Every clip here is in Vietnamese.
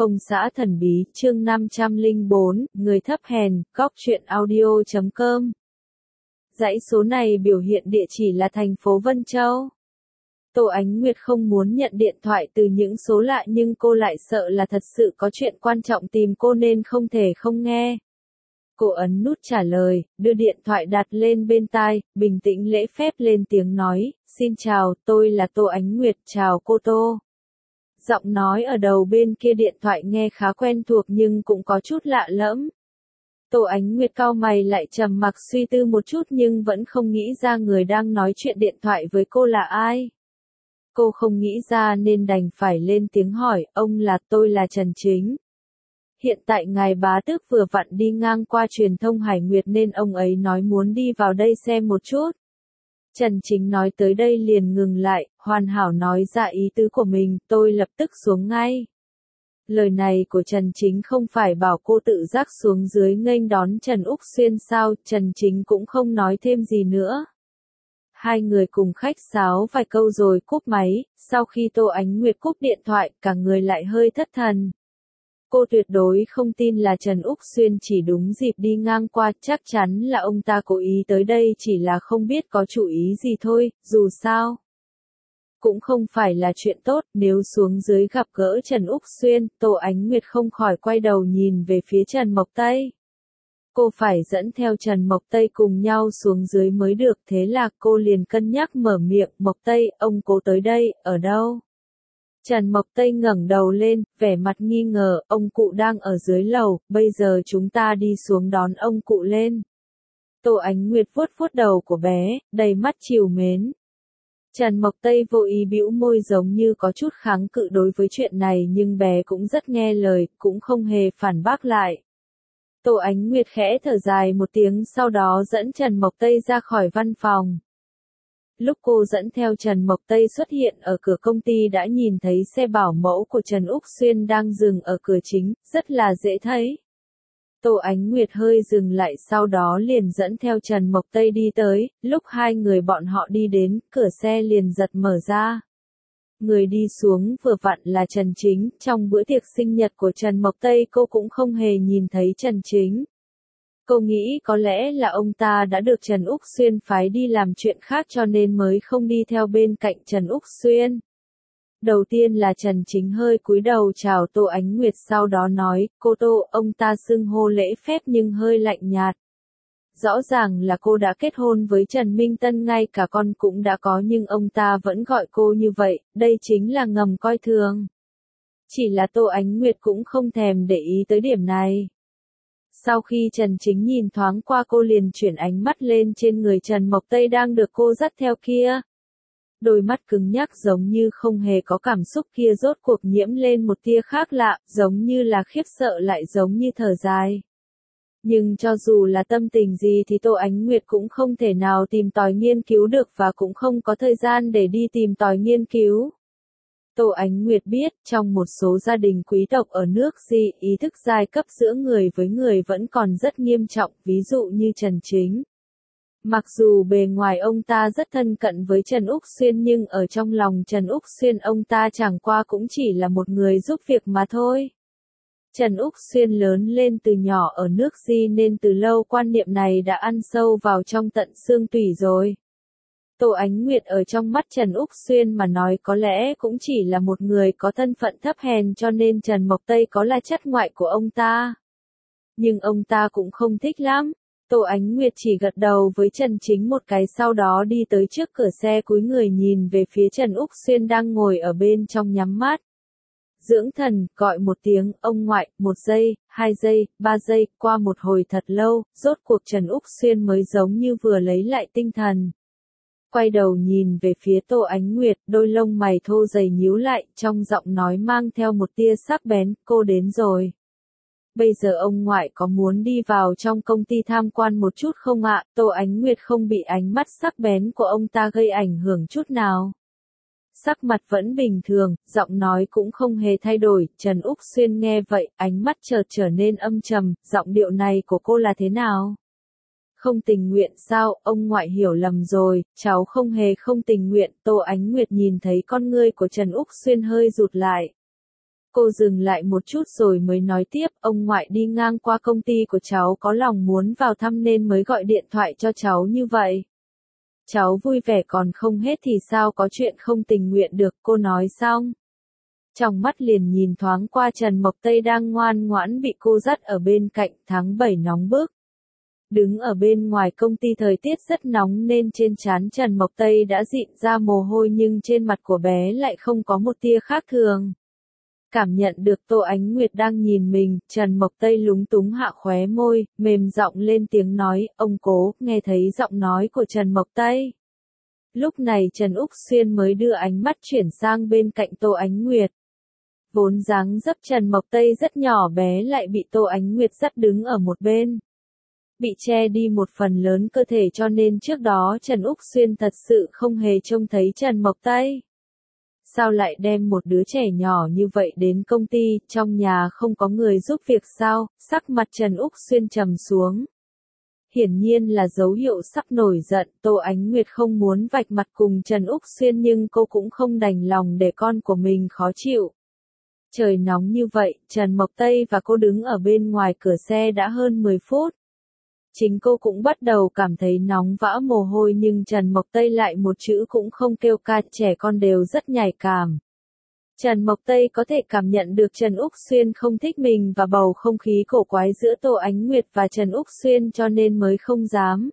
Công xã thần bí, chương 504, người thấp hèn, góc truyện audio.com. Dãy số này biểu hiện địa chỉ là thành phố Vân Châu. Tô Ánh Nguyệt không muốn nhận điện thoại từ những số lạ nhưng cô lại sợ là thật sự có chuyện quan trọng tìm cô nên không thể không nghe. Cô ấn nút trả lời, đưa điện thoại đặt lên bên tai, bình tĩnh lễ phép lên tiếng nói, xin chào, tôi là Tô Ánh Nguyệt, chào cô Tô. Giọng nói ở đầu bên kia điện thoại nghe khá quen thuộc nhưng cũng có chút lạ lẫm. Tô Ánh Nguyệt cau mày lại trầm mặc suy tư một chút nhưng vẫn không nghĩ ra người đang nói chuyện điện thoại với cô là ai. Cô không nghĩ ra nên đành phải lên tiếng hỏi, tôi là Trần Chính. Hiện tại ngài bá tước vừa vặn đi ngang qua truyền thông Hải Nguyệt nên ông ấy nói muốn đi vào đây xem một chút. Trần Chính nói tới đây liền ngừng lại, hoàn hảo nói ra ý tứ của mình, tôi lập tức xuống ngay. Lời này của Trần Chính không phải bảo cô tự giác xuống dưới nghênh đón Trần Úc Xuyên sao, Trần Chính cũng không nói thêm gì nữa. Hai người cùng khách sáo vài câu rồi cúp máy, sau khi Tô Ánh Nguyệt cúp điện thoại, cả người lại hơi thất thần. Cô tuyệt đối không tin là Trần Úc Xuyên chỉ đúng dịp đi ngang qua, chắc chắn là ông ta cố ý tới đây chỉ là không biết có chủ ý gì thôi, dù sao. Cũng không phải là chuyện tốt, nếu xuống dưới gặp gỡ Trần Úc Xuyên, Tô Ánh Nguyệt không khỏi quay đầu nhìn về phía Trần Mộc Tây. Cô phải dẫn theo Trần Mộc Tây cùng nhau xuống dưới mới được, thế là cô liền cân nhắc mở miệng, Mộc Tây, ông cố tới đây, ở đâu? Trần Mộc Tây ngẩng đầu lên, vẻ mặt nghi ngờ, ông cụ đang ở dưới lầu, bây giờ chúng ta đi xuống đón ông cụ lên. Tô Ánh Nguyệt vuốt vuốt đầu của bé, đầy mắt trìu mến. Trần Mộc Tây vô ý bĩu môi giống như có chút kháng cự đối với chuyện này nhưng bé cũng rất nghe lời, cũng không hề phản bác lại. Tô Ánh Nguyệt khẽ thở dài một tiếng sau đó dẫn Trần Mộc Tây ra khỏi văn phòng. Lúc cô dẫn theo Trần Mộc Tây xuất hiện ở cửa công ty đã nhìn thấy xe bảo mẫu của Trần Úc Xuyên đang dừng ở cửa chính, rất là dễ thấy. Tô Ánh Nguyệt hơi dừng lại sau đó liền dẫn theo Trần Mộc Tây đi tới, lúc hai người bọn họ đi đến, cửa xe liền giật mở ra. Người đi xuống vừa vặn là Trần Chính, trong bữa tiệc sinh nhật của Trần Mộc Tây cô cũng không hề nhìn thấy Trần Chính. Cô nghĩ có lẽ là ông ta đã được Trần Úc Xuyên phái đi làm chuyện khác cho nên mới không đi theo bên cạnh Trần Úc Xuyên. Đầu tiên là Trần Chính hơi cúi đầu chào Tô Ánh Nguyệt sau đó nói, cô Tô, ông ta xưng hô lễ phép nhưng hơi lạnh nhạt. Rõ ràng là cô đã kết hôn với Trần Minh Tân ngay cả con cũng đã có nhưng ông ta vẫn gọi cô như vậy, đây chính là ngầm coi thường. Chỉ là Tô Ánh Nguyệt cũng không thèm để ý tới điểm này. Sau khi Trần Chính nhìn thoáng qua cô liền chuyển ánh mắt lên trên người Trần Mộc Tây đang được cô dắt theo kia. Đôi mắt cứng nhắc giống như không hề có cảm xúc kia rốt cuộc nhiễm lên một tia khác lạ, giống như là khiếp sợ lại giống như thở dài. Nhưng cho dù là tâm tình gì thì Tô Ánh Nguyệt cũng không thể nào tìm tòi nghiên cứu được và cũng không có thời gian để đi tìm tòi nghiên cứu. Tô Ánh Nguyệt biết, trong một số gia đình quý tộc ở nước Di, ý thức giai cấp giữa người với người vẫn còn rất nghiêm trọng, ví dụ như Trần Chính. Mặc dù bề ngoài ông ta rất thân cận với Trần Úc Xuyên nhưng ở trong lòng Trần Úc Xuyên ông ta chẳng qua cũng chỉ là một người giúp việc mà thôi. Trần Úc Xuyên lớn lên từ nhỏ ở nước Di nên từ lâu quan niệm này đã ăn sâu vào trong tận xương tủy rồi. Tô Ánh Nguyệt ở trong mắt Trần Úc Xuyên mà nói có lẽ cũng chỉ là một người có thân phận thấp hèn cho nên Trần Mộc Tây có là chất ngoại của ông ta. Nhưng ông ta cũng không thích lắm. Tô Ánh Nguyệt chỉ gật đầu với Trần Chính một cái sau đó đi tới trước cửa xe cúi người nhìn về phía Trần Úc Xuyên đang ngồi ở bên trong nhắm mắt. Dưỡng thần, gọi một tiếng, ông ngoại, 1 giây, 2 giây, 3 giây, qua một hồi thật lâu, rốt cuộc Trần Úc Xuyên mới giống như vừa lấy lại tinh thần. Quay đầu nhìn về phía Tô Ánh Nguyệt, đôi lông mày thô dày nhíu lại, trong giọng nói mang theo một tia sắc bén, cô đến rồi. Bây giờ ông ngoại có muốn đi vào trong công ty tham quan một chút không ạ? Tô Ánh Nguyệt không bị ánh mắt sắc bén của ông ta gây ảnh hưởng chút nào. Sắc mặt vẫn bình thường, giọng nói cũng không hề thay đổi, Trần Úc Xuyên nghe vậy, ánh mắt chợt trở nên âm trầm, giọng điệu này của cô là thế nào? Không tình nguyện sao, ông ngoại hiểu lầm rồi, cháu không hề không tình nguyện, Tô Ánh Nguyệt nhìn thấy con ngươi của Trần Úc Xuyên hơi rụt lại. Cô dừng lại một chút rồi mới nói tiếp, ông ngoại đi ngang qua công ty của cháu có lòng muốn vào thăm nên mới gọi điện thoại cho cháu như vậy. Cháu vui vẻ còn không hết thì sao có chuyện không tình nguyện được, cô nói xong. Trong mắt liền nhìn thoáng qua Trần Mộc Tây đang ngoan ngoãn bị cô dắt ở bên cạnh. Tháng 7 nóng bức. Đứng ở bên ngoài công ty thời tiết rất nóng nên trên trán Trần Mộc Tây đã dịn ra mồ hôi nhưng trên mặt của bé lại không có một tia khác thường. Cảm nhận được Tô Ánh Nguyệt đang nhìn mình, Trần Mộc Tây lúng túng hạ khóe môi, mềm giọng lên tiếng nói, ông cố, nghe thấy giọng nói của Trần Mộc Tây. Lúc này Trần Úc Xuyên mới đưa ánh mắt chuyển sang bên cạnh Tô Ánh Nguyệt. Vốn dáng dấp Trần Mộc Tây rất nhỏ bé lại bị Tô Ánh Nguyệt dắt đứng ở một bên. Bị che đi một phần lớn cơ thể cho nên trước đó Trần Úc Xuyên thật sự không hề trông thấy Trần Mộc Tây. Sao lại đem một đứa trẻ nhỏ như vậy đến công ty, trong nhà không có người giúp việc sao? Sắc mặt Trần Úc Xuyên trầm xuống. Hiển nhiên là dấu hiệu sắp nổi giận, Tô Ánh Nguyệt không muốn vạch mặt cùng Trần Úc Xuyên nhưng cô cũng không đành lòng để con của mình khó chịu. Trời nóng như vậy, Trần Mộc Tây và cô đứng ở bên ngoài cửa xe đã hơn 10 phút. Chính cô cũng bắt đầu cảm thấy nóng vã mồ hôi nhưng Trần Mộc Tây lại một chữ cũng không kêu ca, trẻ con đều rất nhạy cảm. Trần Mộc Tây có thể cảm nhận được Trần Úc Xuyên không thích mình và bầu không khí cổ quái giữa Tô Ánh Nguyệt và Trần Úc Xuyên cho nên mới không dám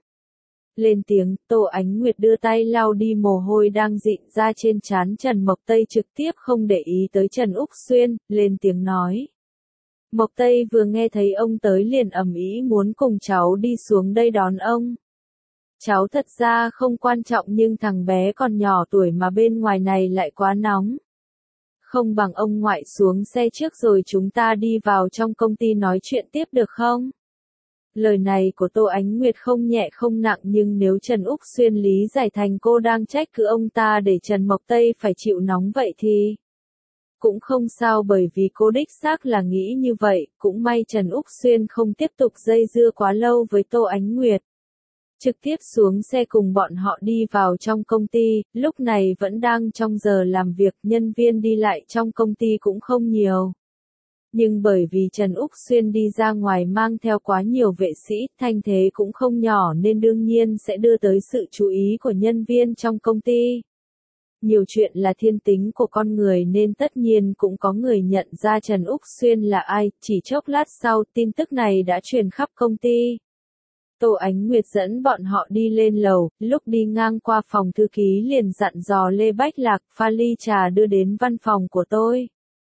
lên tiếng. Tô Ánh Nguyệt đưa tay lau đi mồ hôi đang dịn ra trên trán Trần Mộc Tây, trực tiếp không để ý tới Trần Úc Xuyên, lên tiếng nói. Mộc Tây vừa nghe thấy ông tới liền ầm ĩ muốn cùng cháu đi xuống đây đón ông. Cháu thật ra không quan trọng nhưng thằng bé còn nhỏ tuổi mà bên ngoài này lại quá nóng. Không bằng ông ngoại xuống xe trước rồi chúng ta đi vào trong công ty nói chuyện tiếp được không? Lời này của Tô Ánh Nguyệt không nhẹ không nặng nhưng nếu Trần Úc Xuyên lý giải thành cô đang trách cứ ông ta để Trần Mộc Tây phải chịu nóng vậy thì cũng không sao, bởi vì cô đích xác là nghĩ như vậy. Cũng may Trần Úc Xuyên không tiếp tục dây dưa quá lâu với Tô Ánh Nguyệt. Trực tiếp xuống xe cùng bọn họ đi vào trong công ty, lúc này vẫn đang trong giờ làm việc, nhân viên đi lại trong công ty cũng không nhiều. Nhưng bởi vì Trần Úc Xuyên đi ra ngoài mang theo quá nhiều vệ sĩ, thanh thế cũng không nhỏ nên đương nhiên sẽ đưa tới sự chú ý của nhân viên trong công ty. Nhiều chuyện là thiên tính của con người nên tất nhiên cũng có người nhận ra Trần Úc Xuyên là ai, chỉ chốc lát sau tin tức này đã truyền khắp công ty. Tô Ánh Nguyệt dẫn bọn họ đi lên lầu, lúc đi ngang qua phòng thư ký liền dặn dò Lê Bách Lạc pha ly trà đưa đến văn phòng của tôi.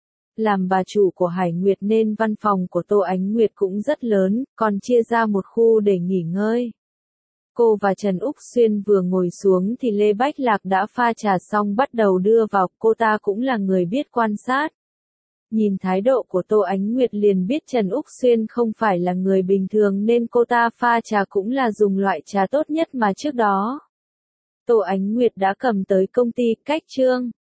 Làm bà chủ của Hải Nguyệt nên văn phòng của Tô Ánh Nguyệt cũng rất lớn, còn chia ra một khu để nghỉ ngơi. Cô và Trần Úc Xuyên vừa ngồi xuống thì Lê Bách Lạc đã pha trà xong bắt đầu đưa vào, cô ta cũng là người biết quan sát. Nhìn thái độ của Tô Ánh Nguyệt liền biết Trần Úc Xuyên không phải là người bình thường nên cô ta pha trà cũng là dùng loại trà tốt nhất mà trước đó Tô Ánh Nguyệt đã cầm tới công ty. Cách chương